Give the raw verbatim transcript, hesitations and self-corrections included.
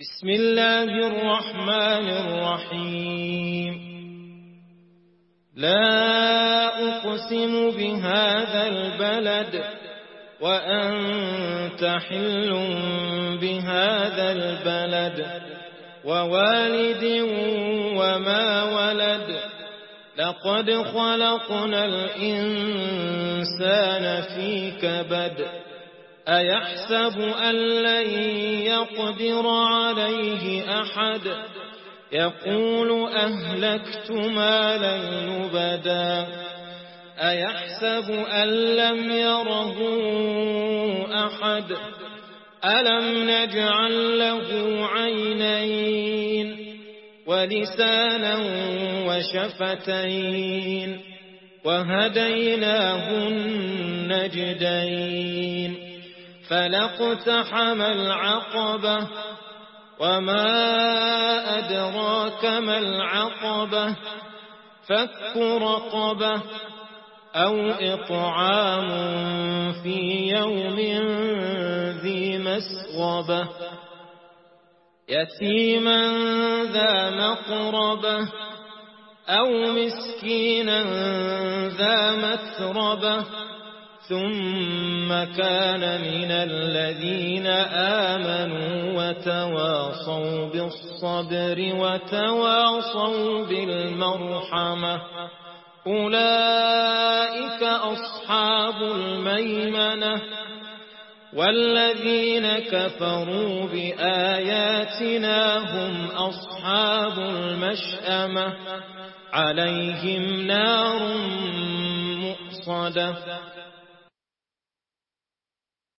بسم الله الرحمن الرحيم لا أقسم بهذا البلد وأنت حل بهذا البلد ووالد وما ولد لقد خلقنا الإنسان في كبد أيحسب أن لن يقدر عليه أحد يقول أهلكت مالا لبدا أيحسب أن لم يره أحد ألم نجعل له عينين ولسانا وشفتين وهديناه النجدين فلاقتحم العقبة وما أدراك ما العقبة فك رقبة أو إطعام في يوم ذي مسغبة يتيما ذا مقربة أو مسكينا ذا متربة ثم كان من الذين آمنوا وتواصوا بالصبر وتواصوا بالمرحمة أولئك أصحاب الميمنة والذين كفروا بآياتنا هم أصحاب المشأمة عليهم نار مؤصدة